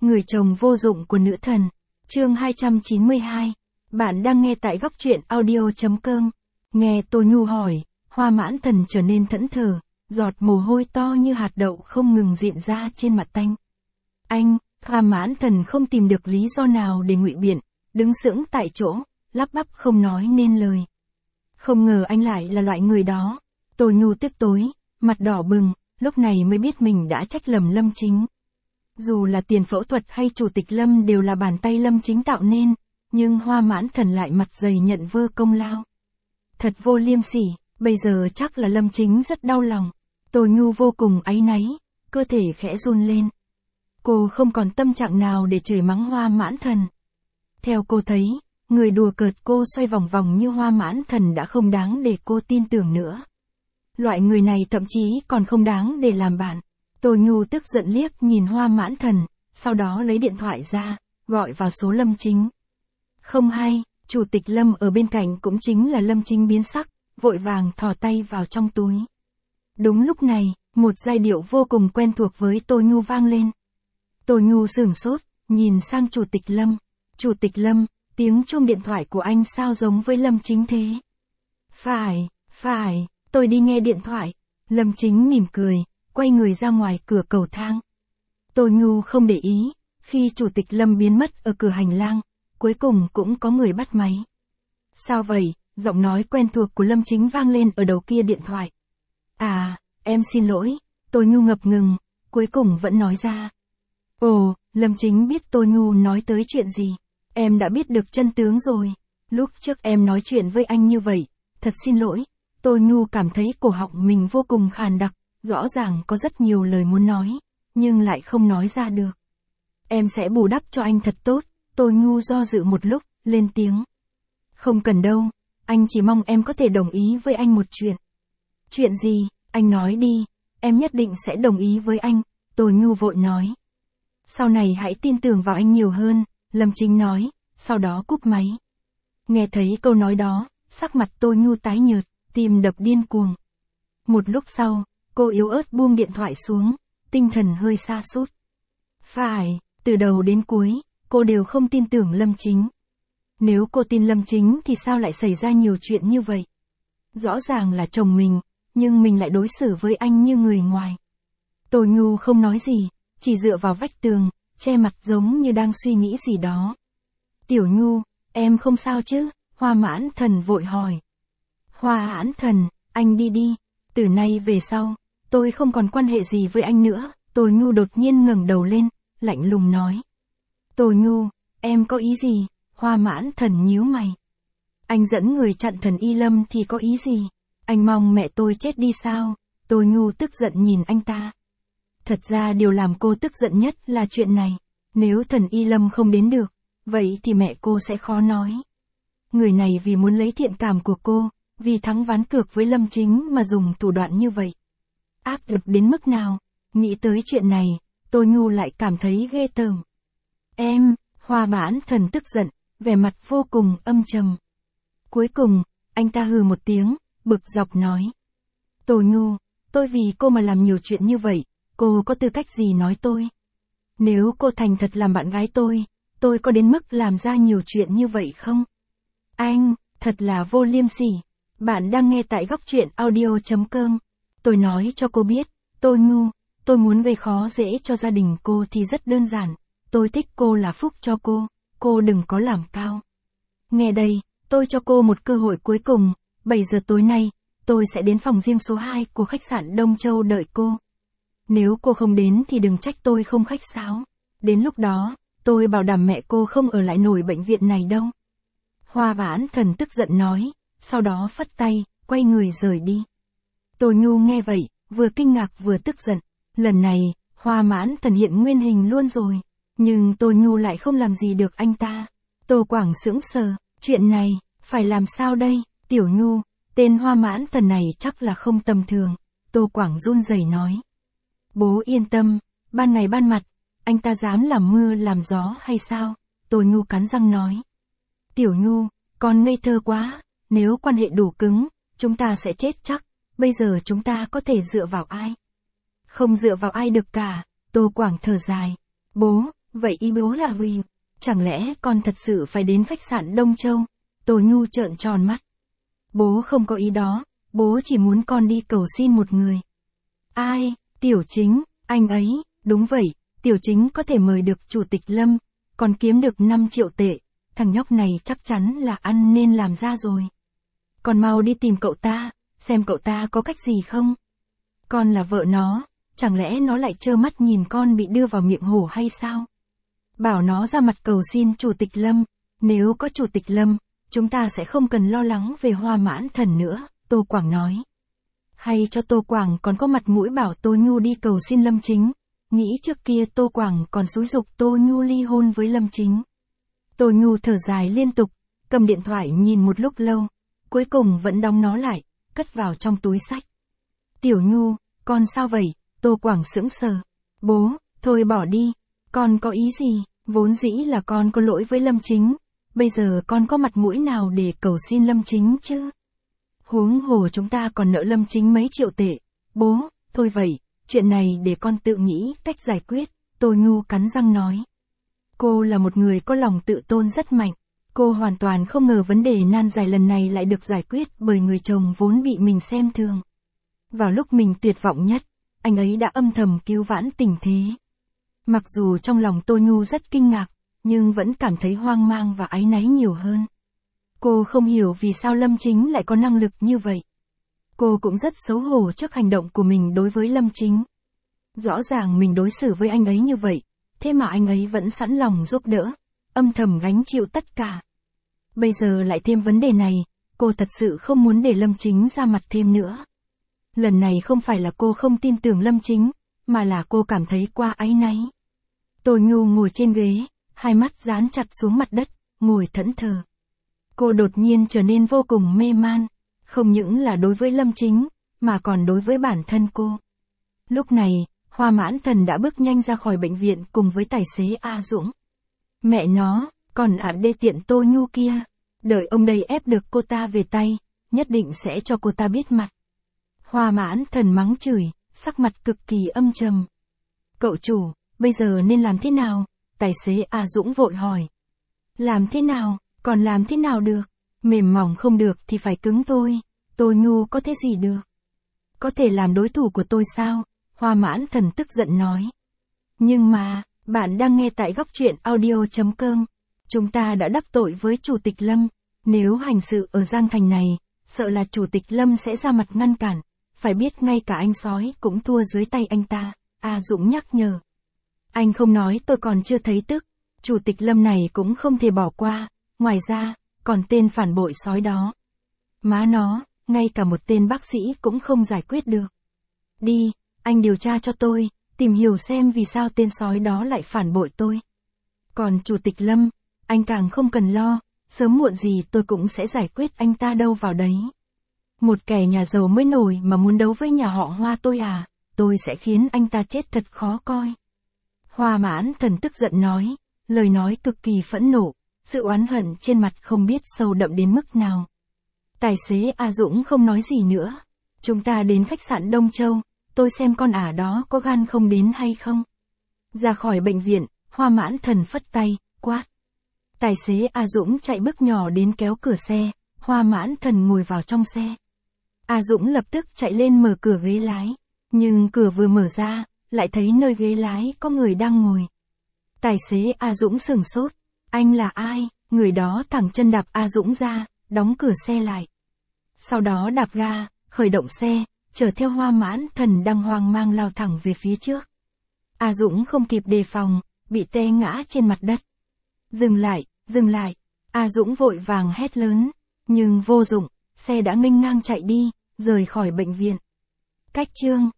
Người chồng vô dụng của nữ thần. Chương 292. Bạn đang nghe tại góc truyện audio.com. Nghe Tô Nhu hỏi, Hoa Mãn Thần trở nên thẫn thờ, giọt mồ hôi to như hạt đậu không ngừng diện ra trên mặt anh. Hoa Mãn Thần không tìm được lý do nào để ngụy biện, đứng sững tại chỗ, lắp bắp không nói nên lời. Không ngờ anh lại là loại người đó. Tô Nhu tức tối, mặt đỏ bừng, lúc này mới biết mình đã trách lầm Lâm Chính. Dù là tiền phẫu thuật hay chủ tịch Lâm đều là bàn tay Lâm Chính tạo nên, nhưng Hoa Mãn Thần lại mặt dày nhận vơ công lao. Thật vô liêm sỉ, bây giờ chắc là Lâm Chính rất đau lòng. Tô Nhu vô cùng áy náy, cơ thể khẽ run lên. Cô không còn tâm trạng nào để chửi mắng Hoa Mãn Thần. Theo cô thấy, người đùa cợt cô xoay vòng vòng như Hoa Mãn Thần đã không đáng để cô tin tưởng nữa. Loại người này thậm chí còn không đáng để làm bạn. Tô Nhu tức giận liếc nhìn Hoa Mãn Thần, sau đó lấy điện thoại ra, gọi vào số Lâm Chính. Không hay, chủ tịch Lâm ở bên cạnh cũng chính là Lâm Chính biến sắc, vội vàng thò tay vào trong túi. Đúng lúc này, một giai điệu vô cùng quen thuộc với Tô Nhu vang lên. Tô Nhu sửng sốt, nhìn sang chủ tịch Lâm. Chủ tịch Lâm, tiếng chuông điện thoại của anh sao giống với Lâm Chính thế? Phải, tôi đi nghe điện thoại. Lâm Chính mỉm cười, quay người ra ngoài cửa cầu thang. Tô Nhu không để ý, khi chủ tịch Lâm biến mất ở cửa hành lang, cuối cùng cũng có người bắt máy. Sao vậy? Giọng nói quen thuộc của Lâm Chính vang lên ở đầu kia điện thoại. À, em xin lỗi. Tô Nhu ngập ngừng, cuối cùng vẫn nói ra. Ồ, Lâm Chính biết Tô Nhu nói tới chuyện gì. Em đã biết được chân tướng rồi. Lúc trước em nói chuyện với anh như vậy, thật xin lỗi. Tô Nhu cảm thấy cổ họng mình vô cùng khàn đặc, rõ ràng có rất nhiều lời muốn nói, nhưng lại không nói ra được. Em sẽ bù đắp cho anh thật tốt. Tô Nhu do dự một lúc, lên tiếng. Không cần đâu, anh chỉ mong em có thể đồng ý với anh một chuyện. Chuyện gì? Anh nói đi, em nhất định sẽ đồng ý với anh. Tô Nhu vội nói. Sau này hãy tin tưởng vào anh nhiều hơn, Lâm Chính nói, sau đó cúp máy. Nghe thấy câu nói đó, sắc mặt Tô Nhu tái nhợt, tim đập điên cuồng. Một lúc sau, cô yếu ớt buông điện thoại xuống, tinh thần hơi sa sút. Phải, từ đầu đến cuối, cô đều không tin tưởng Lâm Chính. Nếu cô tin Lâm Chính thì sao lại xảy ra nhiều chuyện như vậy? Rõ ràng là chồng mình, nhưng mình lại đối xử với anh như người ngoài. Tô Nhu không nói gì, chỉ dựa vào vách tường, che mặt giống như đang suy nghĩ gì đó. Tiểu Nhu, em không sao chứ? Hoa Mãn Thần vội hỏi. Hoa Mãn Thần, anh đi. Từ nay về sau, tôi không còn quan hệ gì với anh nữa. Tô Nhu đột nhiên ngẩng đầu lên, lạnh lùng nói. Tô Nhu, em có ý gì? Hoa Mãn Thần nhíu mày. Anh dẫn người chặn Thần Y Lâm thì có ý gì? Anh mong mẹ tôi chết đi sao? Tô Nhu tức giận nhìn anh ta. Thật ra điều làm cô tức giận nhất là chuyện này. Nếu Thần Y Lâm không đến được, vậy thì mẹ cô sẽ khó nói. Người này vì muốn lấy thiện cảm của cô, vì thắng ván cược với Lâm Chính mà dùng thủ đoạn như vậy. Áp lực đến mức nào? Nghĩ tới chuyện này, Tô Nhu lại cảm thấy ghê tởm. Hoa Mãn Thần tức giận, vẻ mặt vô cùng âm trầm. Cuối cùng, anh ta hừ một tiếng, bực dọc nói. Tô Nhu, tôi vì cô mà làm nhiều chuyện như vậy, cô có tư cách gì nói tôi? Nếu cô thành thật làm bạn gái tôi có đến mức làm ra nhiều chuyện như vậy không? Anh, thật là vô liêm sỉ. Bạn đang nghe tại góc truyện audio.com. Tôi nói cho cô biết, Tô Nhu, tôi muốn gây khó dễ cho gia đình cô thì rất đơn giản. Tôi thích cô là phúc cho cô đừng có làm cao. Nghe đây, tôi cho cô một cơ hội cuối cùng, 7 giờ tối nay, tôi sẽ đến phòng riêng số 2 của khách sạn Đông Châu đợi cô. Nếu cô không đến thì đừng trách tôi không khách sáo. Đến lúc đó, tôi bảo đảm mẹ cô không ở lại nổi bệnh viện này đâu. Hoa Mãn Thần tức giận nói, sau đó phất tay, quay người rời đi. Tô Nhu nghe vậy, vừa kinh ngạc vừa tức giận. Lần này, Hoa Mãn Thần hiện nguyên hình luôn rồi. Nhưng Tô Nhu lại không làm gì được anh ta. Tô Quảng sững sờ, chuyện này, phải làm sao đây? Tiểu Nhu, tên Hoa Mãn Thần này chắc là không tầm thường. Tô Quảng run rẩy nói. Bố yên tâm, ban ngày ban mặt, anh ta dám làm mưa làm gió hay sao? Tô Nhu cắn răng nói. Tiểu Nhu, con ngây thơ quá, nếu quan hệ đủ cứng, chúng ta sẽ chết chắc. Bây giờ chúng ta có thể dựa vào ai? Không dựa vào ai được cả. Tô Quảng thở dài. Vậy ý bố là vì, chẳng lẽ con thật sự phải đến khách sạn Đông Châu? Tô Nhu trợn tròn mắt. Bố không có ý đó, bố chỉ muốn con đi cầu xin một người. Ai, Tiểu Chính, anh ấy, đúng vậy, Tiểu Chính có thể mời được Chủ tịch Lâm, còn kiếm được 5 triệu tệ, thằng nhóc này chắc chắn là ăn nên làm ra rồi. Con mau đi tìm cậu ta, xem cậu ta có cách gì không. Con là vợ nó, chẳng lẽ nó lại trơ mắt nhìn con bị đưa vào miệng hổ hay sao? Bảo nó ra mặt cầu xin Chủ tịch Lâm, nếu có Chủ tịch Lâm, chúng ta sẽ không cần lo lắng về Hoa Mãn Thần nữa, Tô Quảng nói. Hay cho Tô Quảng còn có mặt mũi bảo Tô Nhu đi cầu xin Lâm Chính, nghĩ trước kia Tô Quảng còn xúi giục Tô Nhu ly hôn với Lâm Chính. Tô Nhu thở dài liên tục, cầm điện thoại nhìn một lúc lâu, cuối cùng vẫn đóng nó lại, cất vào trong túi xách. Tiểu Nhu, con sao vậy? Tô Quảng sững sờ. Bố, thôi bỏ đi, con có ý gì? Vốn dĩ là con có lỗi với Lâm Chính, bây giờ con có mặt mũi nào để cầu xin Lâm Chính chứ? Huống hồ chúng ta còn nợ Lâm Chính mấy triệu tệ. Bố, thôi vậy, chuyện này để con tự nghĩ cách giải quyết, Tô Nhu cắn răng nói. Cô là một người có lòng tự tôn rất mạnh. Cô hoàn toàn không ngờ vấn đề nan giải lần này lại được giải quyết bởi người chồng vốn bị mình xem thường. Vào lúc mình tuyệt vọng nhất, anh ấy đã âm thầm cứu vãn tình thế. Mặc dù trong lòng Tô Nhu rất kinh ngạc, nhưng vẫn cảm thấy hoang mang và áy náy nhiều hơn. Cô không hiểu vì sao Lâm Chính lại có năng lực như vậy. Cô cũng rất xấu hổ trước hành động của mình đối với Lâm Chính. Rõ ràng mình đối xử với anh ấy như vậy, thế mà anh ấy vẫn sẵn lòng giúp đỡ, âm thầm gánh chịu tất cả. Bây giờ lại thêm vấn đề này, cô thật sự không muốn để Lâm Chính ra mặt thêm nữa. Lần này không phải là cô không tin tưởng Lâm Chính, mà là cô cảm thấy quá áy náy. Tô Nhu ngồi trên ghế, hai mắt dán chặt xuống mặt đất, ngồi thẫn thờ. Cô đột nhiên trở nên vô cùng mê man, không những là đối với Lâm Chính, mà còn đối với bản thân cô. Lúc này, Hoa Mãn Thần đã bước nhanh ra khỏi bệnh viện cùng với tài xế A Dũng. Mẹ nó, còn đê tiện Tô Nhu kia, đợi ông đây ép được cô ta về tay, nhất định sẽ cho cô ta biết mặt. Hoa Mãn Thần mắng chửi, sắc mặt cực kỳ âm trầm. Cậu chủ, bây giờ nên làm thế nào? Tài xế A Dũng vội hỏi. Làm thế nào, còn làm thế nào được? Mềm mỏng không được thì phải cứng thôi. Tô Nhu có thế gì được? Có thể làm đối thủ của tôi sao? Hoa Mãn Thần tức giận nói. Nhưng mà, bạn đang nghe tại Góc Truyện Audio.com. Chúng ta đã đắc tội với Chủ tịch Lâm. Nếu hành sự ở Giang Thành này, sợ là Chủ tịch Lâm sẽ ra mặt ngăn cản. Phải biết ngay cả anh sói cũng thua dưới tay anh ta. A Dũng nhắc nhở. Anh không nói tôi còn chưa thấy tức. Chủ tịch Lâm này cũng không thể bỏ qua. Ngoài ra, còn tên phản bội sói đó. Má nó, ngay cả một tên bác sĩ cũng không giải quyết được. Đi, anh điều tra cho tôi, tìm hiểu xem vì sao tên sói đó lại phản bội tôi. Còn Chủ tịch Lâm, anh càng không cần lo, sớm muộn gì tôi cũng sẽ giải quyết anh ta đâu vào đấy. Một kẻ nhà giàu mới nổi mà muốn đấu với nhà họ Hoa tôi à, tôi sẽ khiến anh ta chết thật khó coi. Hoa Mãn Thần tức giận nói, lời nói cực kỳ phẫn nộ, sự oán hận trên mặt không biết sâu đậm đến mức nào. Tài xế A Dũng không nói gì nữa. Chúng ta đến khách sạn Đông Châu, tôi xem con ả đó có gan không đến hay không. Ra khỏi bệnh viện, Hoa Mãn Thần phất tay, quát. Tài xế A Dũng chạy bước nhỏ đến kéo cửa xe, Hoa Mãn Thần ngồi vào trong xe. A Dũng lập tức chạy lên mở cửa ghế lái, nhưng cửa vừa mở ra, lại thấy nơi ghế lái có người đang ngồi. Tài xế A Dũng sửng sốt, anh là ai? Người đó thẳng chân đạp A Dũng ra, đóng cửa xe lại. Sau đó đạp ga, khởi động xe, chở theo Hoa Mãn Thần đang hoang mang lao thẳng về phía trước. A Dũng không kịp đề phòng, bị té ngã trên mặt đất. Dừng lại, dừng lại. A Dũng vội vàng hét lớn, nhưng vô dụng, xe đã nghênh ngang chạy đi, rời khỏi bệnh viện. Cách chương